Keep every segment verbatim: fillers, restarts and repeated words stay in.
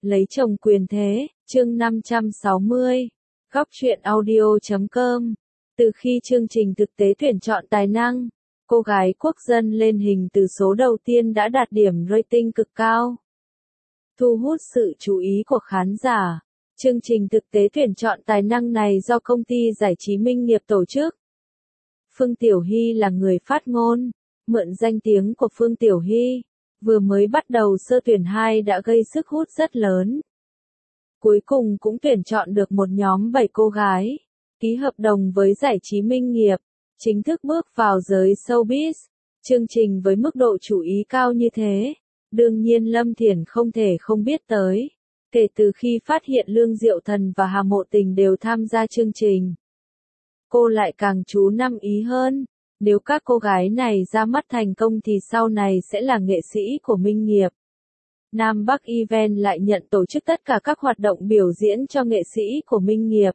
Lấy chồng quyền thế, chương năm trăm sáu mươi. Góc truyện audio chấm com. Từ khi chương trình thực tế tuyển chọn tài năng, cô gái quốc dân lên hình từ số đầu tiên đã đạt điểm rating cực cao, thu hút sự chú ý của khán giả. Chương trình thực tế tuyển chọn tài năng này do công ty giải trí Minh Nghiệp tổ chức. Phương Tiểu Hy là người phát ngôn, mượn danh tiếng của Phương Tiểu Hy, vừa mới bắt đầu sơ tuyển hai đã gây sức hút rất lớn. Cuối cùng cũng tuyển chọn được một nhóm bảy cô gái, ký hợp đồng với giải trí Minh Nghiệp, chính thức bước vào giới showbiz. Chương trình với mức độ chú ý cao như thế, đương nhiên Lâm Thiển không thể không biết tới. Kể từ khi phát hiện Lương Diệu Thần và Hà Mộ Tình đều tham gia chương trình, cô lại càng chú năm ý hơn. Nếu các cô gái này ra mắt thành công thì sau này sẽ là nghệ sĩ của Minh Nghiệp. Nam Bắc Event lại nhận tổ chức tất cả các hoạt động biểu diễn cho nghệ sĩ của Minh Nghiệp.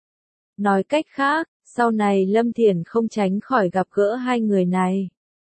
Nói cách khác, sau này Lâm Thiển không tránh khỏi gặp gỡ hai người này.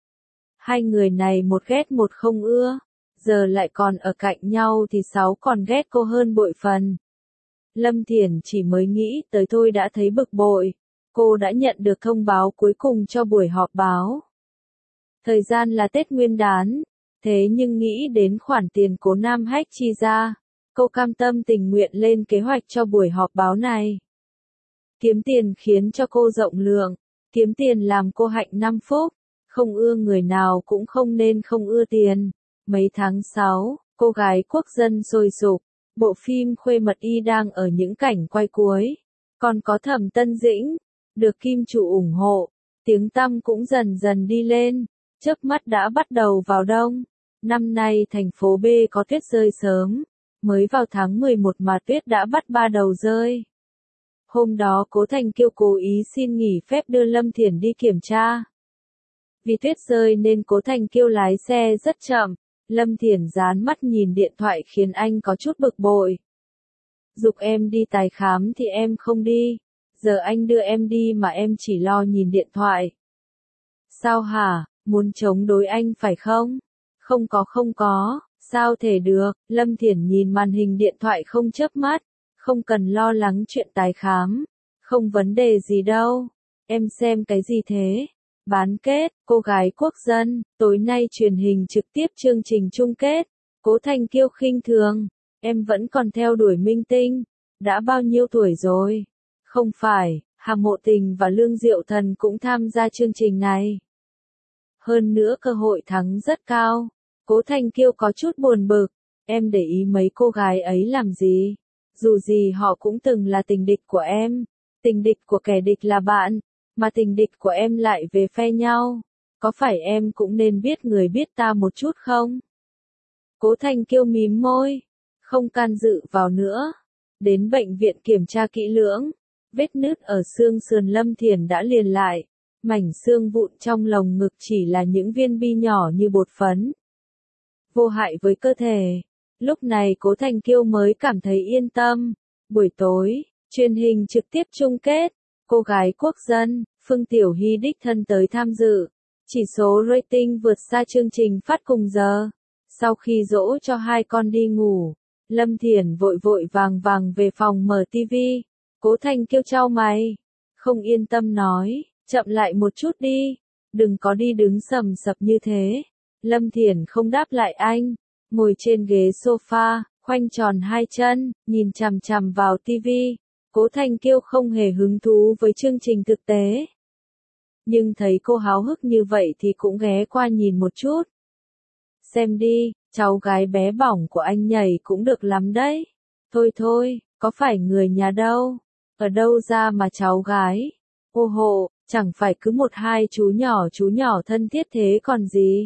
Hai người này một ghét một không ưa, giờ lại còn ở cạnh nhau thì sáu còn ghét cô hơn bội phần. Lâm Thiển chỉ mới nghĩ tới thôi đã thấy bực bội. Cô đã nhận được thông báo cuối cùng cho buổi họp báo. Thời gian là Tết Nguyên đán, thế nhưng nghĩ đến khoản tiền Cố Nam Hách chi ra, cô cam tâm tình nguyện lên kế hoạch cho buổi họp báo này. Kiếm tiền khiến cho cô rộng lượng, kiếm tiền làm cô hạnh năm phúc, không ưa người nào cũng không nên không ưa tiền. Mấy tháng sáu, cô gái quốc dân sôi sục, bộ phim Khuê Mật Y đang ở những cảnh quay cuối, còn có Thẩm Tân Dĩnh được Kim Chủ ủng hộ, tiếng tăm cũng dần dần đi lên, chớp mắt đã bắt đầu vào đông. Năm nay thành phố B có tuyết rơi sớm, mới vào tháng mười một mà tuyết đã bắt ba đầu rơi. Hôm đó Cố Thành Kiêu cố ý xin nghỉ phép đưa Lâm Thiển đi kiểm tra. Vì tuyết rơi nên Cố Thành Kiêu lái xe rất chậm, Lâm Thiển dán mắt nhìn điện thoại khiến anh có chút bực bội. Giục em đi tái khám thì em không đi. Giờ anh đưa em đi mà em chỉ lo nhìn điện thoại. Sao hả, muốn chống đối anh phải không? Không có không có, sao thể được, Lâm Thiển nhìn màn hình điện thoại không chớp mắt, không cần lo lắng chuyện tái khám, không vấn đề gì đâu, em xem cái gì thế? Bán kết, cô gái quốc dân, tối nay truyền hình trực tiếp chương trình chung kết, Cố Thành Kiêu khinh thường, em vẫn còn theo đuổi minh tinh, đã bao nhiêu tuổi rồi? Không phải, Hà Mộ Tình và Lương Diệu Thần cũng tham gia chương trình này. Hơn nữa cơ hội thắng rất cao. Cố Thành Kiêu có chút buồn bực, em để ý mấy cô gái ấy làm gì? Dù gì họ cũng từng là tình địch của em, tình địch của kẻ địch là bạn, mà tình địch của em lại về phe nhau. Có phải em cũng nên biết người biết ta một chút không? Cố Thành Kiêu mím môi, không can dự vào nữa. Đến bệnh viện kiểm tra kỹ lưỡng. Vết nứt ở xương sườn Lâm Thiển đã liền lại, mảnh xương vụn trong lồng ngực chỉ là những viên bi nhỏ như bột phấn, vô hại với cơ thể. Lúc này Cố Thành Kiêu mới cảm thấy yên tâm. Buổi tối, truyền hình trực tiếp chung kết, cô gái quốc dân, Phương Tiểu Hy đích thân tới tham dự. Chỉ số rating vượt xa chương trình phát cùng giờ. Sau khi dỗ cho hai con đi ngủ, Lâm Thiển vội vội vàng vàng về phòng mở tivi. Cố Thành Kiêu chau mày, không yên tâm nói, chậm lại một chút đi, đừng có đi đứng sầm sập như thế. Lâm Thiển không đáp lại anh, ngồi trên ghế sofa, khoanh tròn hai chân, nhìn chằm chằm vào tivi. Cố Thành Kiêu không hề hứng thú với chương trình thực tế, nhưng thấy cô háo hức như vậy thì cũng ghé qua nhìn một chút. Xem đi, cháu gái bé bỏng của anh nhảy cũng được lắm đấy. Thôi thôi, có phải người nhà đâu? Ở đâu ra mà cháu gái? Ô hộ, chẳng phải cứ một hai chú nhỏ chú nhỏ thân thiết thế còn gì?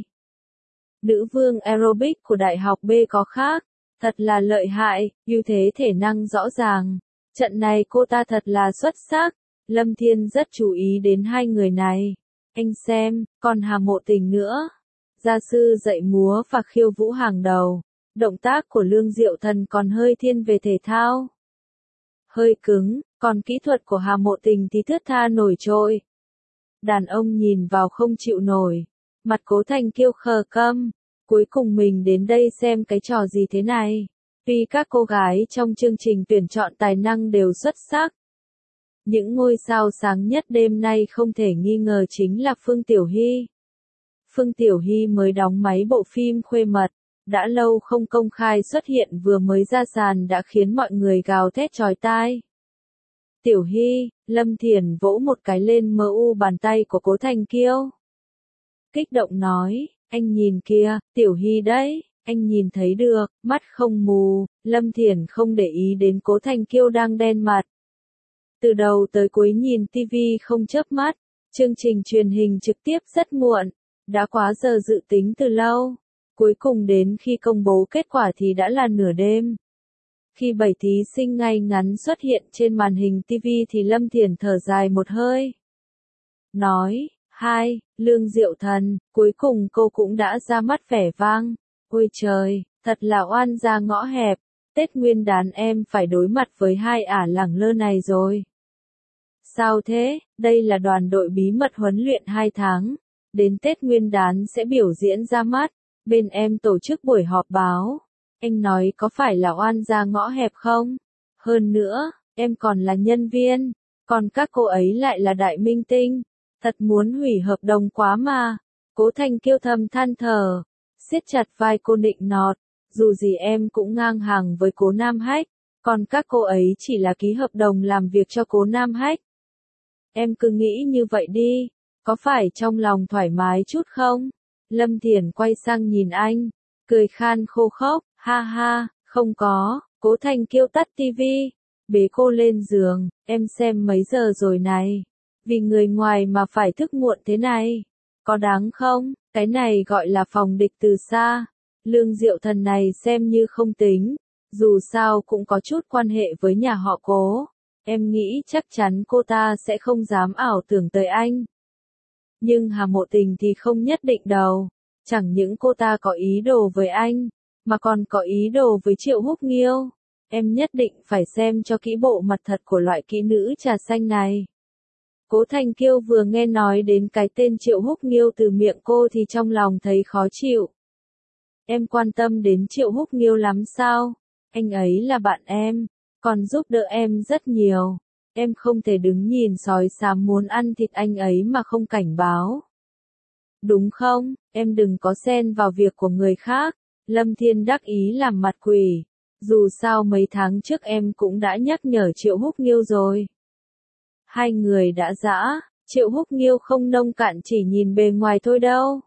Nữ vương aerobic của Đại học B có khác, thật là lợi hại, ưu thế thể năng rõ ràng. Trận này cô ta thật là xuất sắc. Lâm Thiên rất chú ý đến hai người này. Anh xem, còn Hà Mộ Tình nữa. Gia sư dạy múa và khiêu vũ hàng đầu. Động tác của Lương Diệu Thần còn hơi thiên về thể thao. Hơi cứng, còn kỹ thuật của Hà Mộ Tình thì thướt tha nổi trội. Đàn ông nhìn vào không chịu nổi, mặt Cố Thành Kiêu khờ câm, cuối cùng mình đến đây xem cái trò gì thế này. Tuy các cô gái trong chương trình tuyển chọn tài năng đều xuất sắc, những ngôi sao sáng nhất đêm nay không thể nghi ngờ chính là Phương Tiểu Hy. Phương Tiểu Hy mới đóng máy bộ phim Khuê Mật, đã lâu không công khai xuất hiện vừa mới ra sàn đã khiến mọi người gào thét chói tai. Tiểu Hy, Lâm Thiển vỗ một cái lên mờ u bàn tay của Cố Thành Kiêu. Kích động nói, anh nhìn kìa, Tiểu Hy đấy, anh nhìn thấy được, mắt không mù, Lâm Thiển không để ý đến Cố Thành Kiêu đang đen mặt. Từ đầu tới cuối nhìn tivi không chớp mắt, chương trình truyền hình trực tiếp rất muộn, đã quá giờ dự tính từ lâu. Cuối cùng đến khi công bố kết quả thì đã là nửa đêm. Khi bảy thí sinh ngay ngắn xuất hiện trên màn hình tivi thì Lâm Thiển thở dài một hơi. Nói, hai, Lương Diệu Thần, cuối cùng cô cũng đã ra mắt vẻ vang. Ôi trời, thật là oan gia ngõ hẹp, Tết Nguyên đán em phải đối mặt với hai ả lẳng lơ này rồi. Sao thế, đây là đoàn đội bí mật huấn luyện hai tháng, đến Tết Nguyên đán sẽ biểu diễn ra mắt, bên em tổ chức buổi họp báo. Anh nói có phải là oan gia ngõ hẹp không? Hơn nữa, em còn là nhân viên, còn các cô ấy lại là đại minh tinh, thật muốn hủy hợp đồng quá mà. Cố Thành Kiêu thầm than thở, siết chặt vai cô nịnh nọt, dù gì em cũng ngang hàng với Cố Nam Hách, còn các cô ấy chỉ là ký hợp đồng làm việc cho Cố Nam Hách. Em cứ nghĩ như vậy đi, có phải trong lòng thoải mái chút không? Lâm Thiển quay sang nhìn anh, cười khan khô khốc, ha ha, không có. Cố Thành Kiêu tắt tivi, bế cô lên giường, em xem mấy giờ rồi này, vì người ngoài mà phải thức muộn thế này, có đáng không? Cái này gọi là phòng địch từ xa. Lương Diệu Thần này xem như không tính, dù sao cũng có chút quan hệ với nhà họ Cố, em nghĩ chắc chắn cô ta sẽ không dám ảo tưởng tới anh. Nhưng Hà Mộ Tình thì không nhất định đâu, chẳng những cô ta có ý đồ với anh, mà còn có ý đồ với Triệu Húc Nghiêu. Em nhất định phải xem cho kỹ bộ mặt thật của loại kỹ nữ trà xanh này. Cố Thành Kiêu vừa nghe nói đến cái tên Triệu Húc Nghiêu từ miệng cô thì trong lòng thấy khó chịu. Em quan tâm đến Triệu Húc Nghiêu lắm sao? Anh ấy là bạn em, còn giúp đỡ em rất nhiều. Em không thể đứng nhìn sói xám muốn ăn thịt anh ấy mà không cảnh báo. Đúng không? Em đừng có xen vào việc của người khác. Lâm Thiên đắc ý làm mặt quỷ. Dù sao mấy tháng trước em cũng đã nhắc nhở Triệu Húc Nghiêu rồi. Hai người đã giã, Triệu Húc Nghiêu không nông cạn chỉ nhìn bề ngoài thôi đâu.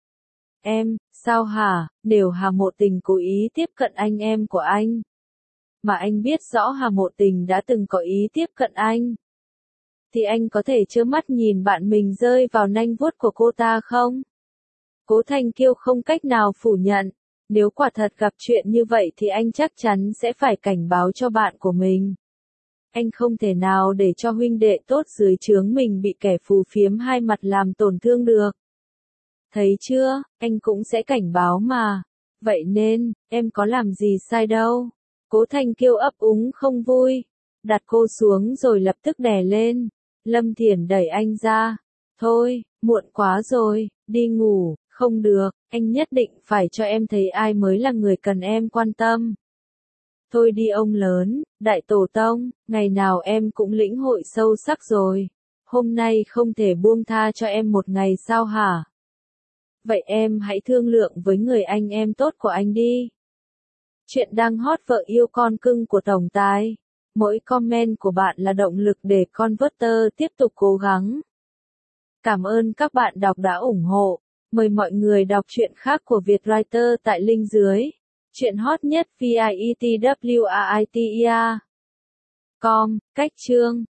Em, sao hả, đều Hà Mộ Tình cố ý tiếp cận anh em của anh. Mà anh biết rõ Hà Mộ Tình đã từng có ý tiếp cận anh. Thì anh có thể trơ mắt nhìn bạn mình rơi vào nanh vuốt của cô ta không? Cố Thành Kiêu không cách nào phủ nhận. Nếu quả thật gặp chuyện như vậy thì anh chắc chắn sẽ phải cảnh báo cho bạn của mình. Anh không thể nào để cho huynh đệ tốt dưới trướng mình bị kẻ phù phiếm hai mặt làm tổn thương được. Thấy chưa, anh cũng sẽ cảnh báo mà. Vậy nên, em có làm gì sai đâu. Cố Thành Kiêu ấp úng không vui. Đặt cô xuống rồi lập tức đè lên. Lâm Thiển đẩy anh ra. Thôi, muộn quá rồi, đi ngủ. Không được, anh nhất định phải cho em thấy ai mới là người cần em quan tâm. Thôi đi ông lớn, đại tổ tông, ngày nào em cũng lĩnh hội sâu sắc rồi. Hôm nay không thể buông tha cho em một ngày sao hả? Vậy em hãy thương lượng với người anh em tốt của anh đi. Chuyện đang hot vợ yêu con cưng của tổng tài. Mỗi comment của bạn là động lực để Converter tiếp tục cố gắng. Cảm ơn các bạn đọc đã ủng hộ. Mời mọi người đọc truyện khác của Vietwriter tại link dưới. Chuyện hot nhất vietwriter chấm com, cách chương.